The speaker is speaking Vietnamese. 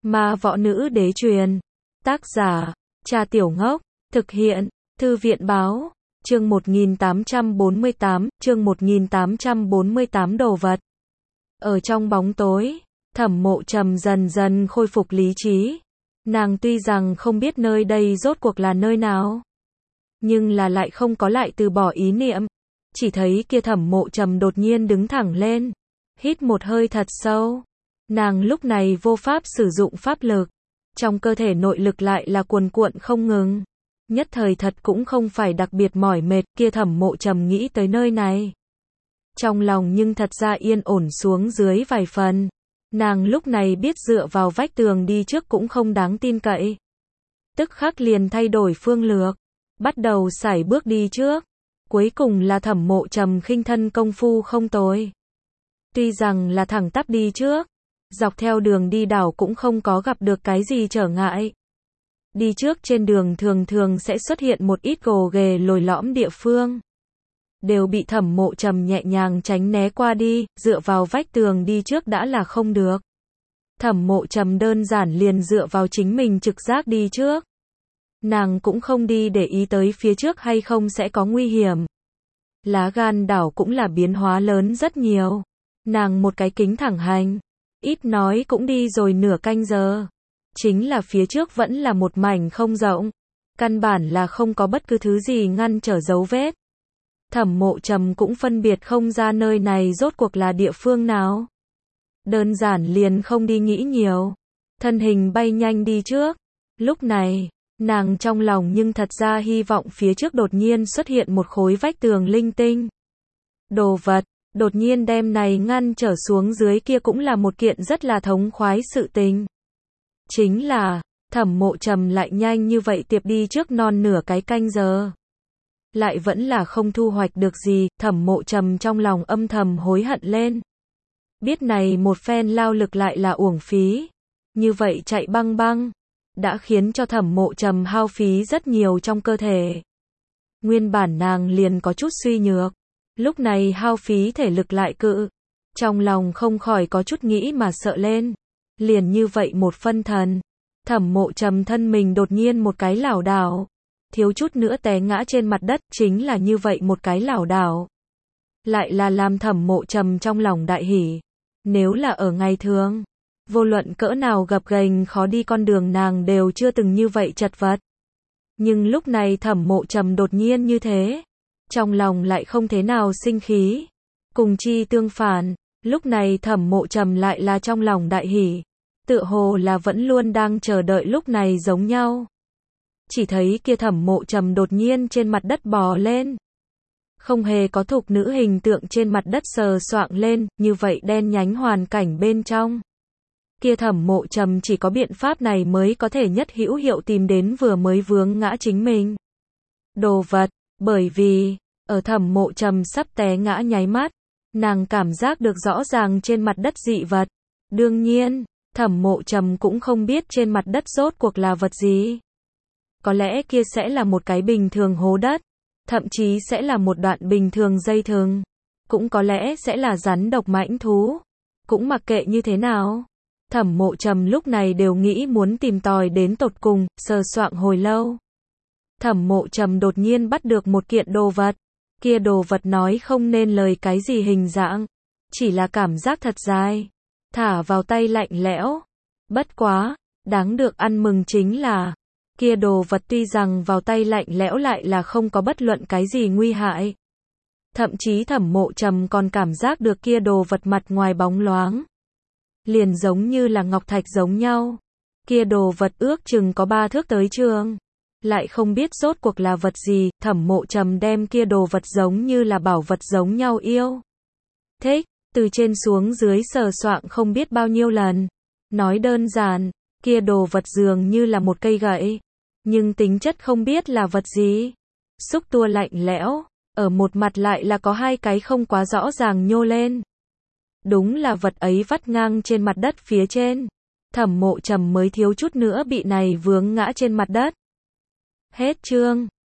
Ma võ nữ đế truyền. Tác giả, Cha Tiểu Ngốc. Thực hiện, Thư viện báo. Chương 1848, đồ vật. Ở trong bóng tối, Thẩm Mộ Trầm dần dần khôi phục lý trí. Nàng tuy rằng không biết nơi đây rốt cuộc là nơi nào, nhưng là lại không có lại từ bỏ ý niệm. Chỉ thấy kia Thẩm Mộ Trầm đột nhiên đứng thẳng lên, hít một hơi thật sâu. Nàng lúc này vô pháp sử dụng pháp lực, trong cơ thể nội lực lại là cuồn cuộn không ngừng. Nhất thời thật cũng không phải đặc biệt mỏi mệt. Kia Thẩm Mộ Trầm nghĩ tới nơi này, trong lòng nhưng thật ra yên ổn xuống dưới vài phần. Nàng lúc này biết dựa vào vách tường đi trước cũng không đáng tin cậy. Tức khắc liền thay đổi phương lược, bắt đầu sải bước đi trước. Cuối cùng là Thẩm Mộ Trầm khinh thân công phu không tồi. Tuy rằng là thẳng tắp đi trước, dọc theo đường đi đảo cũng không có gặp được cái gì trở ngại. Đi trước trên đường thường thường sẽ xuất hiện một ít gồ ghề lồi lõm địa phương, đều bị Thẩm Mộ Trầm nhẹ nhàng tránh né qua đi. Dựa vào vách tường đi trước đã là không được, Thẩm Mộ Trầm đơn giản liền dựa vào chính mình trực giác đi trước. Nàng cũng không đi để ý tới phía trước hay không sẽ có nguy hiểm. Lá gan đảo cũng là biến hóa lớn rất nhiều. Nàng một cái kính thẳng hành, ít nói cũng đi rồi nửa canh giờ. Chính là phía trước vẫn là một mảnh không rộng, căn bản là không có bất cứ thứ gì ngăn trở dấu vết. Thẩm Mộ Trầm cũng phân biệt không ra nơi này rốt cuộc là địa phương nào. Đơn giản liền không đi nghĩ nhiều, thân hình bay nhanh đi trước. Lúc này, nàng trong lòng nhưng thật ra hy vọng phía trước đột nhiên xuất hiện một khối vách tường linh tinh. Đồ vật, đột nhiên đem này ngăn trở xuống dưới kia cũng là một kiện rất là thống khoái sự tình. Chính là, Thẩm Mộ Trầm lại nhanh như vậy tiệp đi trước non nửa cái canh giờ, lại vẫn là không thu hoạch được gì. Thẩm Mộ Trầm trong lòng âm thầm hối hận lên. Biết này một phen lao lực lại là uổng phí. Như vậy chạy băng băng, đã khiến cho Thẩm Mộ Trầm hao phí rất nhiều trong cơ thể. Nguyên bản nàng liền có chút suy nhược, lúc này hao phí thể lực lại cự. Trong lòng không khỏi có chút nghĩ mà sợ lên. Liền như vậy một phân thần, Thẩm Mộ Trầm thân mình đột nhiên một cái lảo đảo, thiếu chút nữa té ngã trên mặt đất. Chính là như vậy một cái lảo đảo, lại là làm Thẩm Mộ Trầm trong lòng đại hỉ. Nếu là ở ngày thường, vô luận cỡ nào gập ghềnh khó đi con đường nàng đều chưa từng như vậy chật vật. Nhưng lúc này Thẩm Mộ Trầm đột nhiên như thế, trong lòng lại không thế nào sinh khí. Cùng chi tương phản, lúc này Thẩm Mộ Trầm lại là trong lòng đại hỉ, tựa hồ là vẫn luôn đang chờ đợi lúc này giống nhau. Chỉ thấy kia Thẩm Mộ Trầm đột nhiên trên mặt đất bò lên, không hề có thục nữ hình tượng trên mặt đất sờ soạng lên. Như vậy đen nhánh hoàn cảnh bên trong, kia Thẩm Mộ Trầm chỉ có biện pháp này mới có thể nhất hữu hiệu tìm đến vừa mới vướng ngã chính mình đồ vật. Bởi vì, ở Thẩm Mộ Trầm sắp té ngã nháy mắt, nàng cảm giác được rõ ràng trên mặt đất dị vật. Đương nhiên, Thẩm Mộ Trầm cũng không biết trên mặt đất rốt cuộc là vật gì. Có lẽ kia sẽ là một cái bình thường hố đất, thậm chí sẽ là một đoạn bình thường dây thừng, cũng có lẽ sẽ là rắn độc mãnh thú. Cũng mặc kệ như thế nào, Thẩm Mộ Trầm lúc này đều nghĩ muốn tìm tòi đến tột cùng. Sờ soạng hồi lâu, Thẩm Mộ Trầm đột nhiên bắt được một kiện đồ vật. Kia đồ vật nói không nên lời cái gì hình dạng, chỉ là cảm giác thật dài, thả vào tay lạnh lẽo. Bất quá, đáng được ăn mừng chính là, kia đồ vật tuy rằng vào tay lạnh lẽo lại là không có bất luận cái gì nguy hại. Thậm chí Thẩm Mộ Trầm còn cảm giác được kia đồ vật mặt ngoài bóng loáng, liền giống như là ngọc thạch giống nhau. Kia đồ vật ước chừng có 3 thước tới trường, lại không biết rốt cuộc là vật gì. Thẩm Mộ Trầm đem kia đồ vật giống như là bảo vật giống nhau yêu thích, từ trên xuống dưới sờ soạng không biết bao nhiêu lần. Nói đơn giản, kia đồ vật dường như là một cây gậy, nhưng tính chất không biết là vật gì. Xúc tua lạnh lẽo, ở một mặt lại là có 2 cái không quá rõ ràng nhô lên. Đúng là vật ấy vắt ngang trên mặt đất phía trên. Thẩm Mộ Trầm mới thiếu chút nữa bị này vướng ngã trên mặt đất. Hết chương.